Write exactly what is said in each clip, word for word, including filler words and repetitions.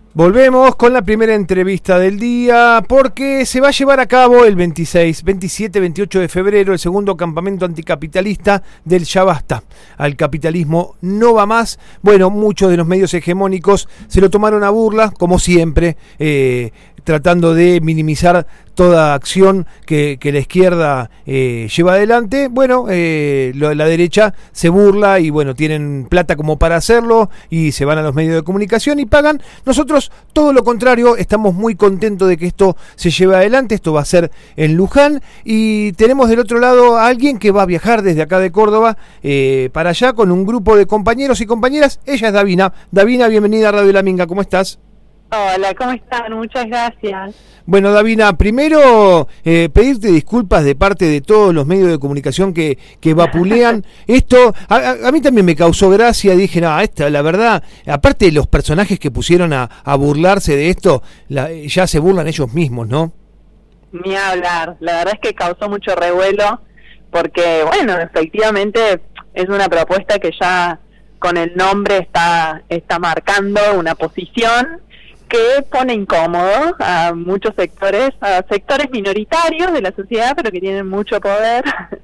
Volvemos con la primera entrevista del día porque se va a llevar a cabo el veintiséis, veintisiete, veintiocho de febrero el segundo campamento anticapitalista del Ya Basta. Al capitalismo no va más. Bueno, muchos de los medios hegemónicos se lo tomaron a burla, como siempre, eh, tratando de minimizar toda acción que, que la izquierda eh, lleva adelante. Bueno, eh, lo, la derecha se burla y bueno, tienen plata como para hacerlo y se van a los medios de comunicación y pagan. Nosotros, todo lo contrario, estamos muy contentos de que esto se lleve adelante. Esto va a ser en Luján y tenemos del otro lado a alguien que va a viajar desde acá de Córdoba eh, para allá con un grupo de compañeros y compañeras. Ella es Davina. Davina, bienvenida a Radio La Minga, ¿cómo estás? Hola, ¿cómo están? Muchas gracias. Bueno, Davina, primero eh, pedirte disculpas de parte de todos los medios de comunicación que, que vapulean esto. A, a, a mí también me causó gracia, dije, no, esta, la verdad, aparte de los personajes que pusieron a, a burlarse de esto, la, ya se burlan ellos mismos, ¿no? Ni hablar, la verdad es que causó mucho revuelo, porque, bueno, efectivamente es una propuesta que ya con el nombre está, está marcando una posición que pone incómodo a muchos sectores, a sectores minoritarios de la sociedad, pero que tienen mucho poder,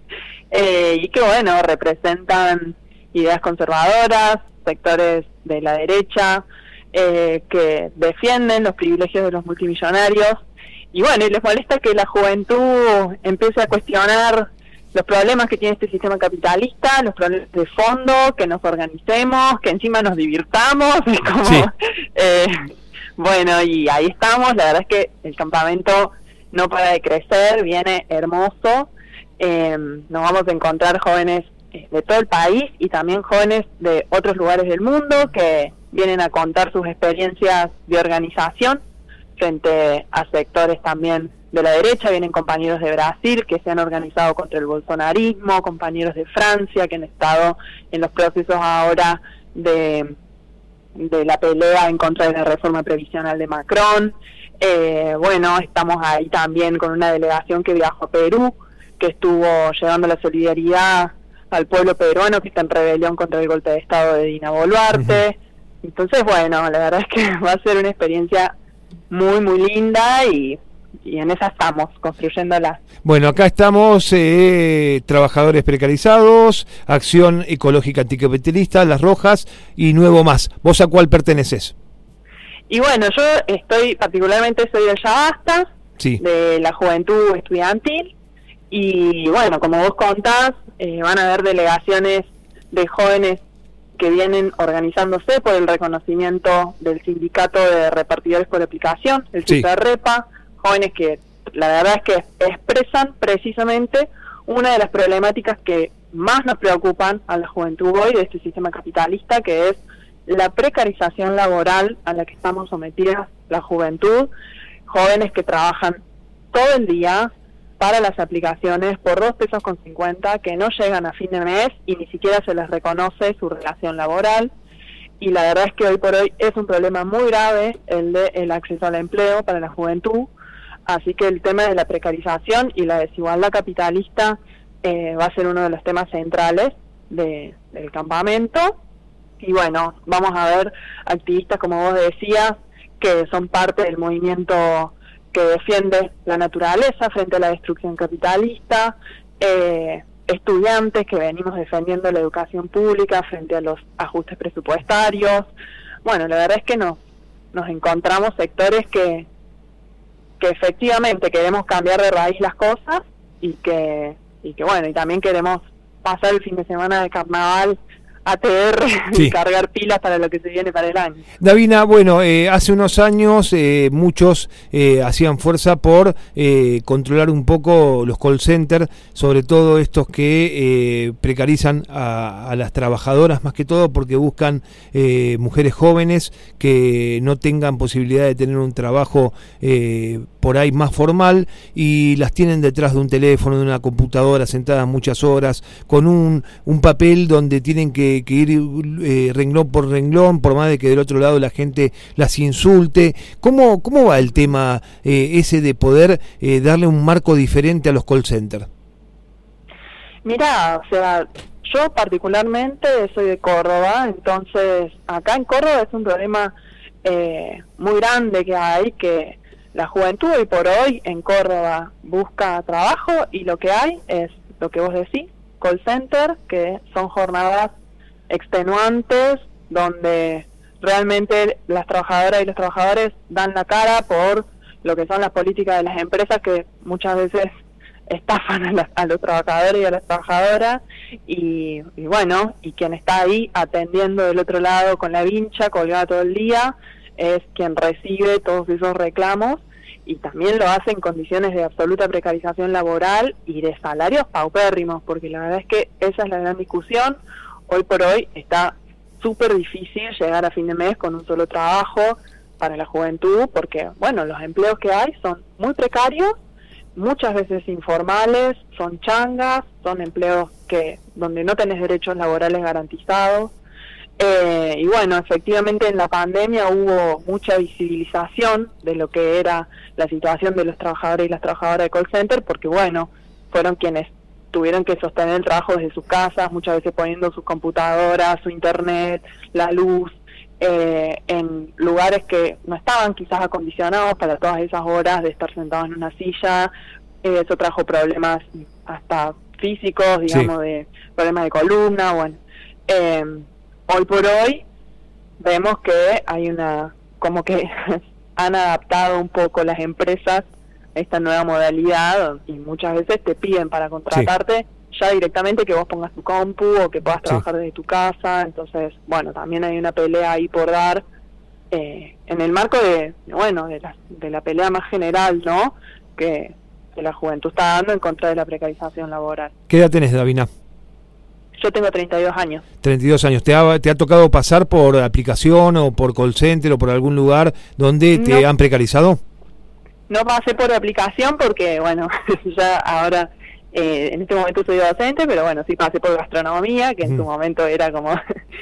eh, y que, bueno, representan ideas conservadoras, sectores de la derecha, eh, que defienden los privilegios de los multimillonarios, y bueno, y les molesta que la juventud empiece a cuestionar los problemas que tiene este sistema capitalista, los problemas de fondo, que nos organicemos, que encima nos divirtamos, es como... Sí. Eh, Bueno, y ahí estamos, la verdad es que el campamento no para de crecer, viene hermoso, eh, nos vamos a encontrar jóvenes de todo el país y también jóvenes de otros lugares del mundo que vienen a contar sus experiencias de organización frente a sectores también de la derecha. Vienen compañeros de Brasil que se han organizado contra el bolsonarismo, compañeros de Francia que han estado en los procesos ahora de... de la pelea en contra de la reforma previsional de Macron. Eh, bueno, estamos ahí también con una delegación que viajó a Perú, que estuvo llevando la solidaridad al pueblo peruano que está en rebelión contra el golpe de Estado de Dina Boluarte. Uh-huh. Entonces, bueno, la verdad es que va a ser una experiencia muy, muy linda y... y en esa estamos, construyéndola. Bueno, acá estamos, eh, trabajadores precarizados, Acción Ecológica Anticapitalista, Las Rojas y Nuevo Más. ¿Vos a cuál perteneces? Y bueno, yo estoy, particularmente soy del Ya Basta, sí, de la Juventud Estudiantil, y bueno, como vos contás, eh, van a haber delegaciones de jóvenes que vienen organizándose por el reconocimiento del Sindicato de Repartidores por Aplicación, el sí. SIPREPA, jóvenes que la verdad es que expresan precisamente una de las problemáticas que más nos preocupan a la juventud hoy de este sistema capitalista, que es la precarización laboral a la que estamos sometidas la juventud, jóvenes que trabajan todo el día para las aplicaciones por dos pesos con cincuenta, que no llegan a fin de mes y ni siquiera se les reconoce su relación laboral. Y la verdad es que hoy por hoy es un problema muy grave el de el acceso al empleo para la juventud. Así que el tema de la precarización y la desigualdad capitalista eh, va a ser uno de los temas centrales de, del campamento. Y bueno, vamos a ver activistas, como vos decías, que son parte del movimiento que defiende la naturaleza frente a la destrucción capitalista, eh, estudiantes que venimos defendiendo la educación pública frente a los ajustes presupuestarios. Bueno, la verdad es que nos, nos encontramos sectores que que efectivamente queremos cambiar de raíz las cosas y que y que bueno, y también queremos pasar el fin de semana de carnaval A T R sí. y cargar pilas para lo que se viene para el año. Davina, bueno, eh, hace unos años eh, muchos eh, hacían fuerza por eh, controlar un poco los call centers, sobre todo estos que eh, precarizan a, a las trabajadoras más que todo porque buscan eh, mujeres jóvenes que no tengan posibilidad de tener un trabajo eh, por ahí más formal y las tienen detrás de un teléfono, de una computadora, sentadas muchas horas, con un, un papel donde tienen que que ir eh, renglón por renglón, por más de que del otro lado la gente las insulte. ¿Cómo, cómo va el tema eh, ese de poder eh, darle un marco diferente a los call centers? Mirá, o sea, yo particularmente soy de Córdoba, entonces acá en Córdoba es un problema eh, muy grande que hay, que la juventud hoy por hoy en Córdoba busca trabajo y lo que hay es lo que vos decís, call center, que son jornadas extenuantes donde realmente las trabajadoras y los trabajadores dan la cara por lo que son las políticas de las empresas que muchas veces estafan a, la, a los trabajadores y a las trabajadoras y, y bueno, y quien está ahí atendiendo del otro lado con la vincha colgada todo el día es quien recibe todos esos reclamos y también lo hace en condiciones de absoluta precarización laboral y de salarios paupérrimos, porque la verdad es que esa es la gran discusión. Hoy por hoy está súper difícil llegar a fin de mes con un solo trabajo para la juventud, porque bueno, los empleos que hay son muy precarios, muchas veces informales, son changas, son empleos que donde no tenés derechos laborales garantizados. Eh, y bueno, efectivamente en la pandemia hubo mucha visibilización de lo que era la situación de los trabajadores y las trabajadoras de call center, porque bueno, fueron quienes tuvieron que sostener el trabajo desde sus casas, muchas veces poniendo sus computadoras, su internet, la luz, eh, en lugares que no estaban quizás acondicionados para todas esas horas de estar sentados en una silla. Eh, eso trajo problemas hasta físicos, digamos, sí. de problemas de columna, bueno. Eh, Hoy por hoy vemos que hay una, como que han adaptado un poco las empresas a esta nueva modalidad y muchas veces te piden para contratarte sí. ya directamente que vos pongas tu compu o que puedas trabajar sí. desde tu casa. Entonces, bueno, también hay una pelea ahí por dar eh, en el marco de, bueno, de la, de la pelea más general, ¿no? Que, que la juventud está dando en contra de la precarización laboral. ¿Qué edad tenés, Davina? Yo tengo treinta y dos años. treinta y dos años. ¿Te ha, te ha tocado pasar por aplicación o por call center o por algún lugar donde te no, han precarizado? No pasé por aplicación porque, bueno, ya ahora, eh, en este momento soy docente, pero bueno, sí pasé por gastronomía, que en mm. su momento era como...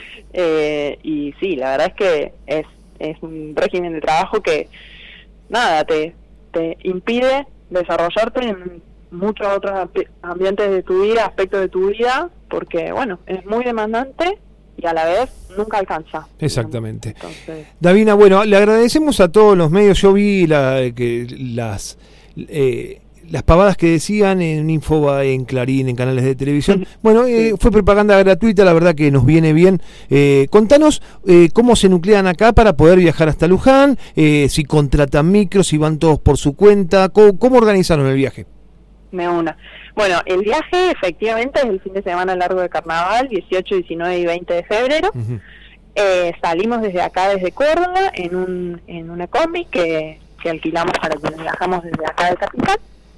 eh, y sí, la verdad es que es, es un régimen de trabajo que, nada, te, te impide desarrollarte en muchos otros ambientes de tu vida, aspectos de tu vida, porque, bueno, es muy demandante y a la vez nunca alcanza. Exactamente. Entonces... Davina, bueno, le agradecemos a todos los medios. Yo vi la, que las eh, las pavadas que decían en Infobae, en Clarín, en canales de televisión. Bueno, eh, fue propaganda gratuita, la verdad que nos viene bien. Eh, contanos eh, cómo se nuclean acá para poder viajar hasta Luján, eh, si contratan micros, si van todos por su cuenta, cómo, cómo organizaron el viaje. Me una. Bueno, el viaje efectivamente es el fin de semana largo de carnaval, dieciocho, diecinueve y veinte de febrero. Uh-huh. Eh, salimos desde acá, desde Córdoba, en un en una combi que, que alquilamos para que viajamos desde acá de Capital.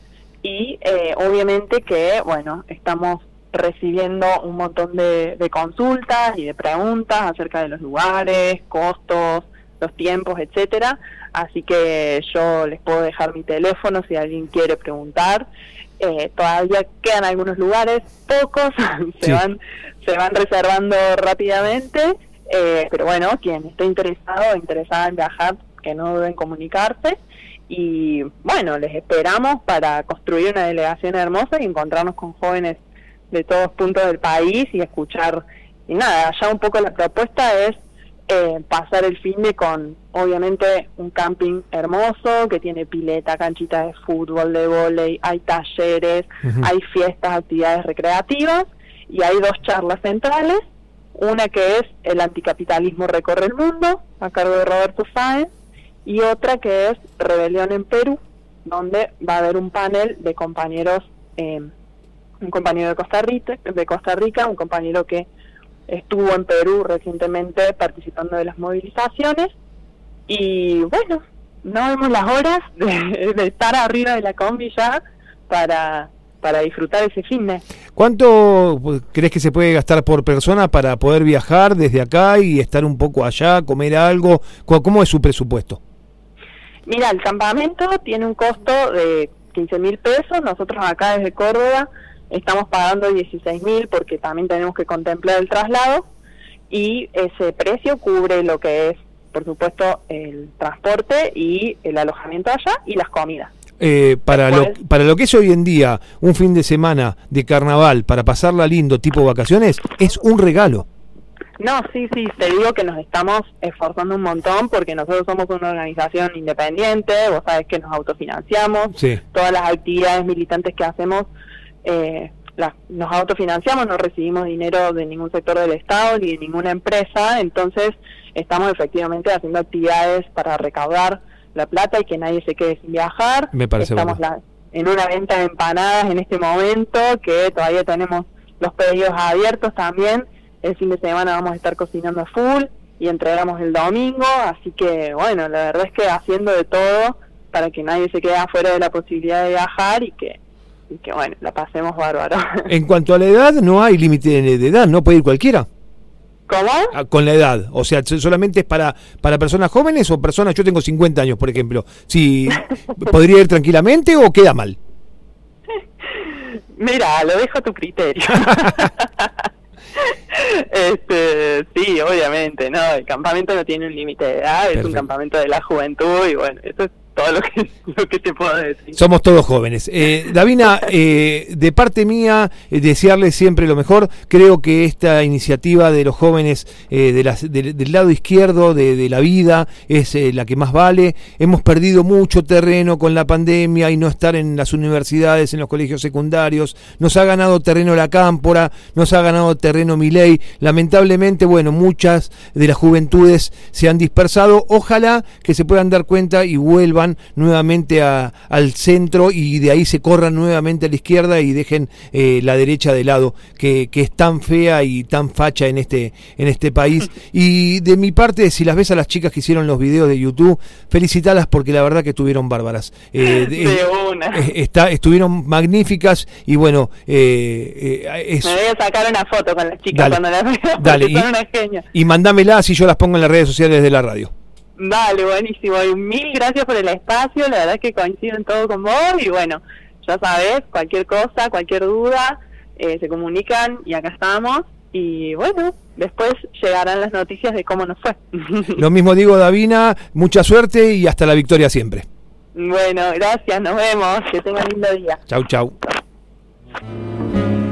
Y eh, obviamente que, bueno, estamos recibiendo un montón de, de consultas y de preguntas acerca de los lugares, costos, los tiempos, etcétera. Así que yo les puedo dejar mi teléfono si alguien quiere preguntar. Eh, todavía quedan algunos lugares, pocos, se sí. van se van reservando rápidamente, eh, pero bueno, quien esté interesado o interesada en viajar, que no deben comunicarse. Y bueno, les esperamos para construir una delegación hermosa y encontrarnos con jóvenes de todos puntos del país y escuchar. Y nada, ya un poco la propuesta es Eh, pasar el fin de con, obviamente, un camping hermoso que tiene pileta, canchitas de fútbol, de vóley, hay talleres, uh-huh. hay fiestas, actividades recreativas y hay dos charlas centrales, una que es el anticapitalismo recorre el mundo, a cargo de Roberto Sáenz, y otra que es Rebelión en Perú, donde va a haber un panel de compañeros, eh, un compañero de Costa Rica, de Costa Rica, un compañero que estuvo en Perú recientemente participando de las movilizaciones y bueno, no vemos las horas de, de estar arriba de la combi ya para, para disfrutar ese fin de. ¿Cuánto crees que se puede gastar por persona para poder viajar desde acá y estar un poco allá, comer algo? ¿Cómo es su presupuesto? Mira, el campamento tiene un costo de quince mil pesos, nosotros acá desde Córdoba estamos pagando dieciséis mil porque también tenemos que contemplar el traslado y ese precio cubre lo que es, por supuesto, el transporte y el alojamiento allá y las comidas. Eh, para, Después, lo, para lo que es hoy en día un fin de semana de carnaval, para pasarla lindo tipo vacaciones, es un regalo. No, sí, sí, te digo que nos estamos esforzando un montón porque nosotros somos una organización independiente, vos sabés que nos autofinanciamos, sí. Todas las actividades militantes que hacemos eh, las, nos autofinanciamos, no recibimos dinero de ningún sector del Estado ni de ninguna empresa, entonces estamos efectivamente haciendo actividades para recaudar la plata y que nadie se quede sin viajar. Me parece Estamos la, en una venta de empanadas en este momento, que todavía tenemos los pedidos abiertos también. El fin de semana vamos a estar cocinando a full y entregamos el domingo, así que bueno, la verdad es que haciendo de todo para que nadie se quede afuera de la posibilidad de viajar y que, y que bueno, la pasemos bárbaro. En cuanto a la edad, no hay límite de edad, ¿no puede ir cualquiera? ¿Cómo? Ah, con la edad, o sea, ¿solamente es para para personas jóvenes o personas, yo tengo cincuenta años, por ejemplo, si podría ir tranquilamente o queda mal? Mira, lo dejo a tu criterio. Este, sí, obviamente, no, el campamento no tiene un límite de edad, Perfecto. Es un campamento de la juventud y bueno, eso es todo lo que lo que te puedo decir. Somos todos jóvenes. Eh, Davina, eh, de parte mía, eh, desearles siempre lo mejor. Creo que esta iniciativa de los jóvenes eh, de las, de, del lado izquierdo de, de la vida es eh, la que más vale. Hemos perdido mucho terreno con la pandemia y no estar en las universidades, en los colegios secundarios. Nos ha ganado terreno la Cámpora, nos ha ganado terreno Milei. Lamentablemente, bueno, muchas de las juventudes se han dispersado. Ojalá que se puedan dar cuenta y vuelvan nuevamente a, al centro y de ahí se corran nuevamente a la izquierda y dejen eh, la derecha de lado, que, que es tan fea y tan facha en este en este país. Y de mi parte, si las ves a las chicas que hicieron los videos de YouTube, felicitalas porque la verdad que estuvieron bárbaras. Eh, de, de una. Eh, está, estuvieron magníficas y bueno, eh, eh, es... me voy a sacar una foto con las chicas dale, cuando las veo, dale, son y, una genia. Y mandámelas y yo las pongo en las redes sociales de la radio. Dale, buenísimo, y mil gracias por el espacio, la verdad es que coincido en todo con vos y bueno, ya sabés, cualquier cosa, cualquier duda, eh, se comunican y acá estamos y bueno, después llegarán las noticias de cómo nos fue. Lo mismo digo, Davina, mucha suerte y hasta la victoria siempre. Bueno, gracias, nos vemos, que tengan lindo día. Chau, chau.